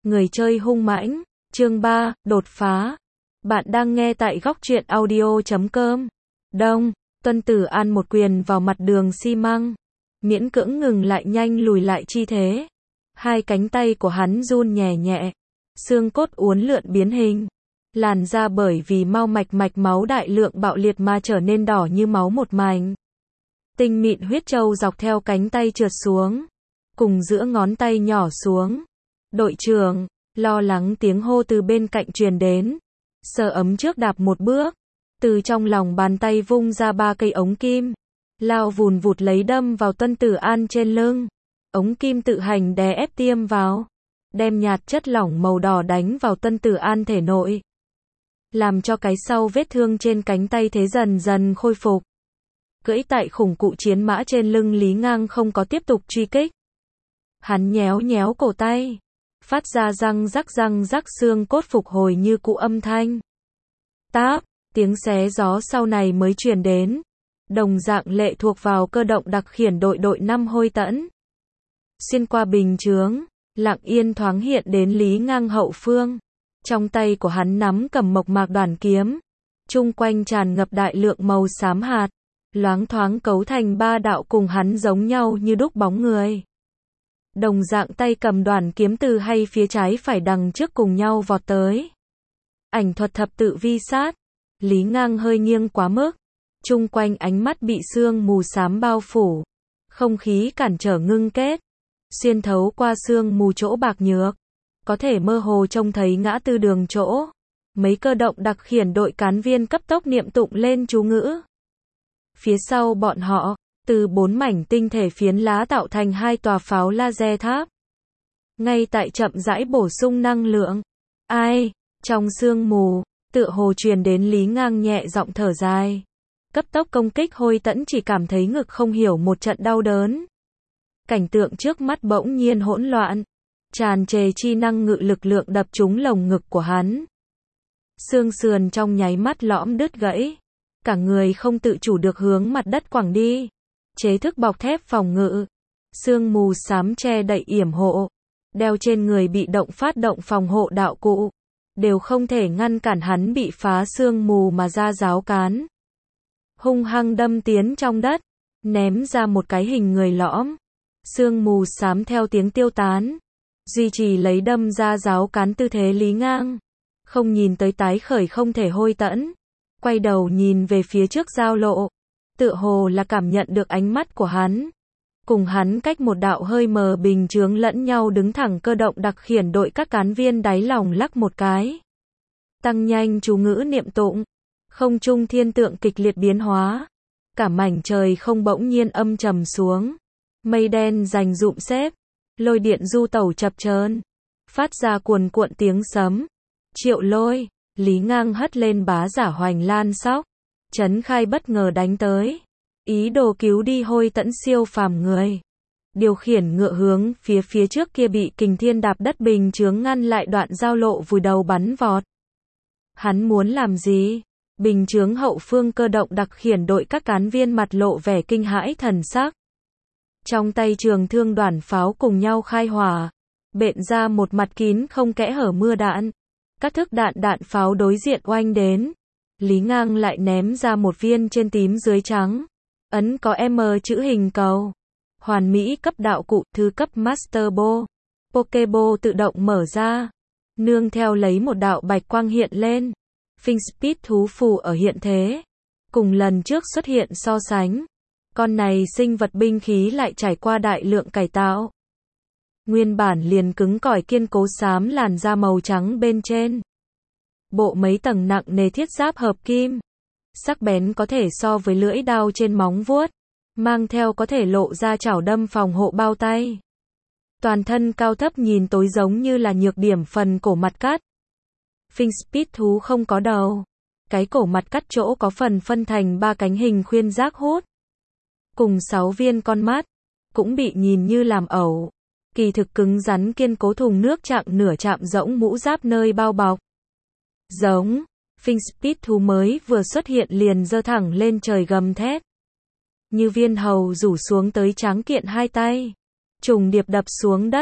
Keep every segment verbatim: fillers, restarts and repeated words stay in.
Người chơi hung mãnh, chương ba, đột phá. Bạn đang nghe tại góc truyện audio chấm com. Đông, Tuân Tử An một quyền vào mặt đường xi măng, miễn cưỡng ngừng lại nhanh lùi lại chi thế. Hai cánh tay của hắn run nhẹ nhẹ, xương cốt uốn lượn biến hình. Làn da bởi vì mau mạch mạch máu đại lượng bạo liệt mà trở nên đỏ như máu một mảnh. Tinh mịn huyết châu dọc theo cánh tay trượt xuống, cùng giữa ngón tay nhỏ xuống. Đội trưởng, lo lắng tiếng hô từ bên cạnh truyền đến. Sờ ấm trước đạp một bước, từ trong lòng bàn tay vung ra ba cây ống kim, lao vùn vụt lấy đâm vào Tuân Tử An trên lưng. Ống kim tự hành đè ép tiêm vào, đem nhạt chất lỏng màu đỏ đánh vào Tuân Tử An thể nội, làm cho cái sau vết thương trên cánh tay thế dần dần khôi phục. Cưỡi tại khủng cụ chiến mã trên lưng Lý Ngang không có tiếp tục truy kích. Hắn nhéo nhéo cổ tay, phát ra răng rắc răng rắc, xương cốt phục hồi như cũ âm thanh. Táp, tiếng xé gió sau này mới truyền đến. Đồng dạng lệ thuộc vào cơ động đặc khiển đội đội năm Hôi Tẫn. Xuyên qua bình chướng, lặng yên thoáng hiện đến Lý Ngang hậu phương. Trong tay của hắn nắm cầm mộc mạc đoàn kiếm, chung quanh tràn ngập đại lượng màu xám hạt, loáng thoáng cấu thành ba đạo cùng hắn giống nhau như đúc bóng người. Đồng dạng tay cầm đoàn kiếm từ hay phía trái phải đằng trước cùng nhau vọt tới. Ảnh thuật thập tự vi sát, Lý Ngang hơi nghiêng quá mức, chung quanh ánh mắt bị sương mù xám bao phủ, không khí cản trở ngưng kết, xuyên thấu qua sương mù chỗ bạc nhược, có thể mơ hồ trông thấy ngã tư đường chỗ. Mấy cơ động đặc khiển đội cán viên cấp tốc niệm tụng lên chú ngữ. Phía sau bọn họ, từ bốn mảnh tinh thể phiến lá tạo thành hai tòa pháo laser tháp. Ngay tại chậm rãi bổ sung năng lượng. Ai? Trong sương mù, tựa hồ truyền đến Lý Ngang nhẹ giọng thở dài. Cấp tốc công kích Hôi Tẫn chỉ cảm thấy ngực không hiểu một trận đau đớn. Cảnh tượng trước mắt bỗng nhiên hỗn loạn, tràn trề chi năng ngự lực lượng đập trúng lồng ngực của hắn. Xương sườn trong nháy mắt lõm đứt gãy, cả người không tự chủ được hướng mặt đất quẳng đi. Chế thức bọc thép phòng ngự, sương mù xám che đậy yểm hộ, đeo trên người bị động phát động phòng hộ đạo cụ, đều không thể ngăn cản hắn bị phá sương mù mà ra giáo cán. Hung hăng đâm tiến trong đất, ném ra một cái hình người lõm. Sương mù xám theo tiếng tiêu tán, duy trì lấy đâm ra giáo cán tư thế. Lý Ngang không nhìn tới tái khởi không thể Hôi Tẫn, quay đầu nhìn về phía trước giao lộ, tựa hồ là cảm nhận được ánh mắt của hắn. Cùng hắn cách một đạo hơi mờ bình chướng lẫn nhau đứng thẳng cơ động đặc khiển đội các cán viên đáy lòng lắc một cái. Tăng nhanh chú ngữ niệm tụng, không trung thiên tượng kịch liệt biến hóa, cả mảnh trời không bỗng nhiên âm trầm xuống, mây đen rành rụm xếp, lôi điện du tẩu chập chờn, phát ra cuồn cuộn tiếng sấm. Triệu Lôi, Lý Ngang hất lên bá giả Hoành Lan Sóc, Trấn Khai bất ngờ đánh tới, ý đồ cứu đi Hôi Tẫn siêu phàm người. Điều khiển ngựa hướng phía phía trước kia bị kình thiên đạp đất bình chướng ngăn lại đoạn giao lộ vùi đầu bắn vọt. Hắn muốn làm gì? Bình chướng hậu phương cơ động đặc khiển đội các cán viên mặt lộ vẻ kinh hãi thần sắc. Trong tay trường thương đoàn pháo cùng nhau khai hỏa, bện ra một mặt kín không kẽ hở mưa đạn. Các thức đạn đạn pháo đối diện oanh đến. Lý Ngang lại ném ra một viên trên tím dưới trắng. Ấn có M chữ hình cầu. Hoàn mỹ cấp đạo cụ, thứ cấp Master Ball. Pokeball tự động mở ra. Nương theo lấy một đạo bạch quang hiện lên. Phinh Speed thú phù ở hiện thế. Cùng lần trước xuất hiện so sánh. Con này sinh vật binh khí lại trải qua đại lượng cải tạo. Nguyên bản liền cứng cỏi kiên cố xám làn da màu trắng bên trên. Bộ mấy tầng nặng nề thiết giáp hợp kim. Sắc bén có thể so với lưỡi đao trên móng vuốt. Mang theo có thể lộ ra chảo đâm phòng hộ bao tay. Toàn thân cao thấp nhìn tối giống như là nhược điểm phần cổ mặt cắt. Phinh Speed thú không có đầu. Cái cổ mặt cắt chỗ có phần phân thành ba cánh hình khuyên giác hút. Cùng sáu viên con mắt. Cũng bị nhìn như làm ẩu. Kỳ thực cứng rắn kiên cố thùng nước chạm nửa chạm rỗng mũ giáp nơi bao bọc. Giống, Phinh Speed thú mới vừa xuất hiện liền giơ thẳng lên trời gầm thét. Như viên hầu rủ xuống tới tráng kiện hai tay, trùng điệp đập xuống đất,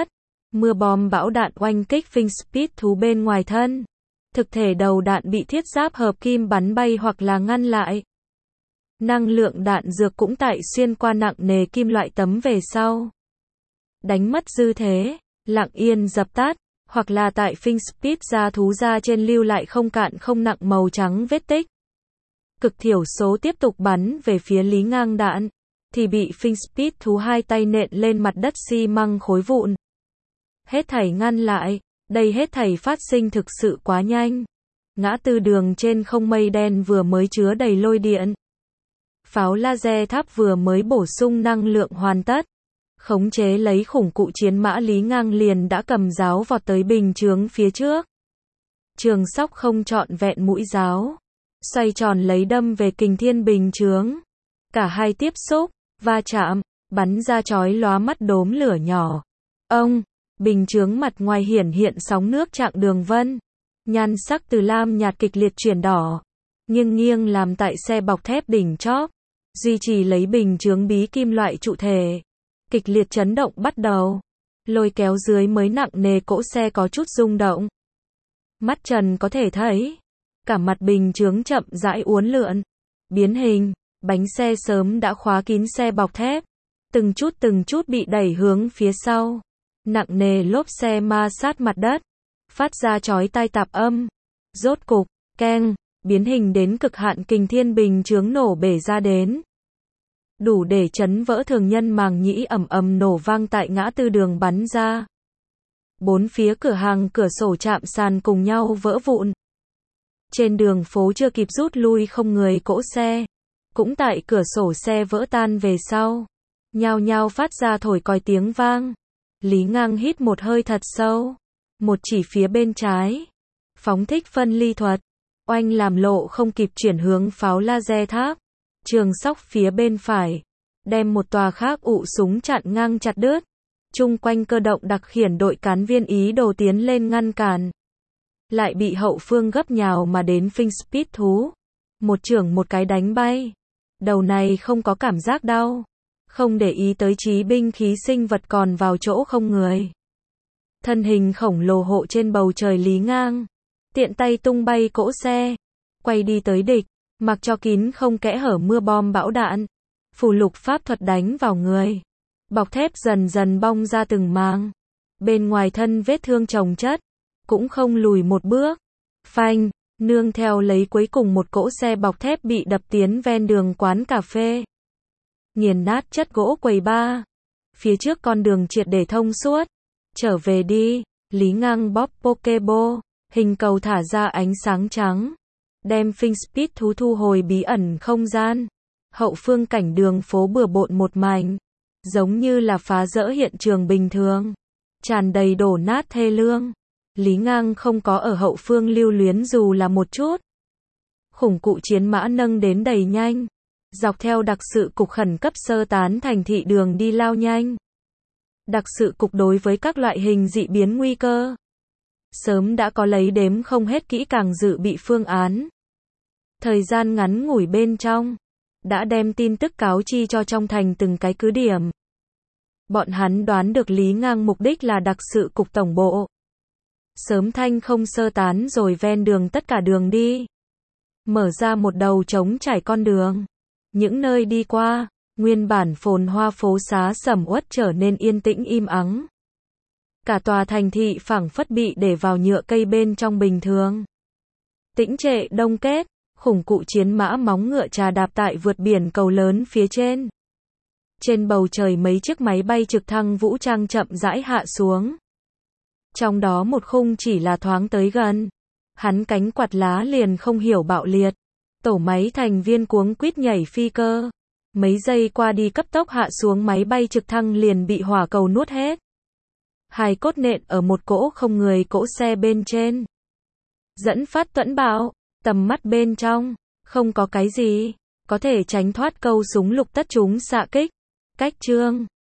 Mưa bom bão đạn oanh kích Phinh Speed thú bên ngoài thân. Thực thể đầu đạn bị thiết giáp hợp kim bắn bay hoặc là ngăn lại. Năng lượng đạn dược cũng tại xuyên qua nặng nề kim loại tấm về sau. Đánh mất dư thế, lặng yên dập tắt, hoặc là tại Phinh Speed da thú da trên lưu lại không cạn không nặng màu trắng vết tích. Cực thiểu số tiếp tục bắn về phía Lý Ngang đạn, thì bị Phinh Speed thú hai tay nện lên mặt đất xi măng khối vụn. Hết thảy ngăn lại, đây hết thảy phát sinh thực sự quá nhanh. Ngã tư đường trên không mây đen vừa mới chứa đầy lôi điện. Pháo laser tháp vừa mới bổ sung năng lượng hoàn tất. Khống chế lấy khủng cụ chiến mã Lý Ngang liền đã cầm giáo vọt tới bình chướng phía trước. Trường sóc không trọn vẹn mũi giáo. Xoay tròn lấy đâm về kình thiên bình chướng. Cả hai tiếp xúc, va chạm, bắn ra chói lóa mắt đốm lửa nhỏ. Ông, bình chướng mặt ngoài hiển hiện sóng nước trạng đường vân. Nhan sắc từ lam nhạt kịch liệt chuyển đỏ. Nghiêng nghiêng làm tại xe bọc thép đỉnh chóp. Duy trì lấy bình chướng bí kim loại trụ thể. Kịch liệt chấn động bắt đầu. Lôi kéo dưới mới nặng nề cỗ xe có chút rung động. Mắt trần có thể thấy. Cả mặt bình chướng chậm rãi uốn lượn. Biến hình. Bánh xe sớm đã khóa kín xe bọc thép. Từng chút từng chút bị đẩy hướng phía sau. Nặng nề lốp xe ma sát mặt đất. Phát ra chói tai tạp âm. Rốt cục, keng, biến hình đến cực hạn kình thiên bình chướng nổ bể ra đến. Đủ để chấn vỡ thường nhân màng nhĩ ầm ầm nổ vang tại ngã tư đường bắn ra. Bốn phía cửa hàng cửa sổ chạm sàn cùng nhau vỡ vụn. Trên đường phố chưa kịp rút lui không người cỗ xe. Cũng tại cửa sổ xe vỡ tan về sau. Nhao nhao phát ra thổi còi tiếng vang. Lý Ngang hít một hơi thật sâu. Một chỉ phía bên trái. Phóng thích phân ly thuật. Oanh làm lộ không kịp chuyển hướng pháo laser tháp. Trường sóc phía bên phải. Đem một tòa khác ụ súng chặn ngang chặt đứt. Chung quanh cơ động đặc khiển đội cán viên ý đồ tiến lên ngăn cản. Lại bị hậu phương gấp nhào mà đến Phinh Speed thú. Một chưởng một cái đánh bay. Đầu này không có cảm giác đau. Không để ý tới trí binh khí sinh vật còn vào chỗ không người. Thân hình khổng lồ hộ trên bầu trời Lý Ngang. Tiện tay tung bay cỗ xe. Quay đi tới địch. Mặc cho kín không kẽ hở mưa bom bão đạn. Phù lục pháp thuật đánh vào người. Bọc thép dần dần bong ra từng màng. Bên ngoài thân vết thương chồng chất. Cũng không lùi một bước. Phanh, nương theo lấy cuối cùng một cỗ xe bọc thép bị đập tiến ven đường quán cà phê. Nghiền nát chất gỗ quầy bar. Phía trước con đường triệt để thông suốt. Trở về đi, Lý Ngang bóp Pokeball. Hình cầu thả ra ánh sáng trắng. Đem Phinh Speed thú thu hồi bí ẩn không gian. Hậu phương cảnh đường phố bừa bộn một mảnh. Giống như là phá rỡ hiện trường bình thường. Tràn đầy đổ nát thê lương. Lý Ngang không có ở hậu phương lưu luyến dù là một chút. Khủng cụ chiến mã nâng đến đầy nhanh. Dọc theo đặc sự cục khẩn cấp sơ tán thành thị đường đi lao nhanh. Đặc sự cục đối với các loại hình dị biến nguy cơ. Sớm đã có lấy đếm không hết kỹ càng dự bị phương án. Thời gian ngắn ngủi bên trong. Đã đem tin tức cáo chi cho trong thành từng cái cứ điểm. Bọn hắn đoán được Lý Ngang mục đích là đặc sự cục tổng bộ. Sớm thanh không sơ tán rồi ven đường tất cả đường đi. Mở ra một đầu trống trải con đường. Những nơi đi qua, nguyên bản phồn hoa phố xá sầm uất trở nên yên tĩnh im ắng. Cả tòa thành thị phảng phất bị để vào nhựa cây bên trong bình thường. Tĩnh trệ đông kết, khủng cụ chiến mã móng ngựa trà đạp tại vượt biển cầu lớn phía trên. Trên bầu trời mấy chiếc máy bay trực thăng vũ trang chậm rãi hạ xuống. Trong đó một khung chỉ là thoáng tới gần. Hắn cánh quạt lá liền không hiểu bạo liệt. Tổ máy thành viên cuống quýt nhảy phi cơ. Mấy giây qua đi cấp tốc hạ xuống máy bay trực thăng liền bị hỏa cầu nuốt hết. Hai cốt nện ở một cỗ không người cỗ xe bên trên. Dẫn phát tuẫn bạo, tầm mắt bên trong, không có cái gì, có thể tránh thoát câu súng lục tất chúng xạ kích. Cách chương